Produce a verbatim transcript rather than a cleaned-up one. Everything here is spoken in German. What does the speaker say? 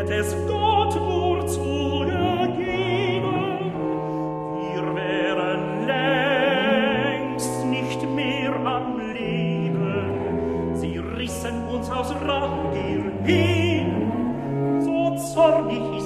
hätt es Gott nur zugegeben, wir wären längst nicht mehr am Leben. Sie rissen uns aus Rang hin, so zornig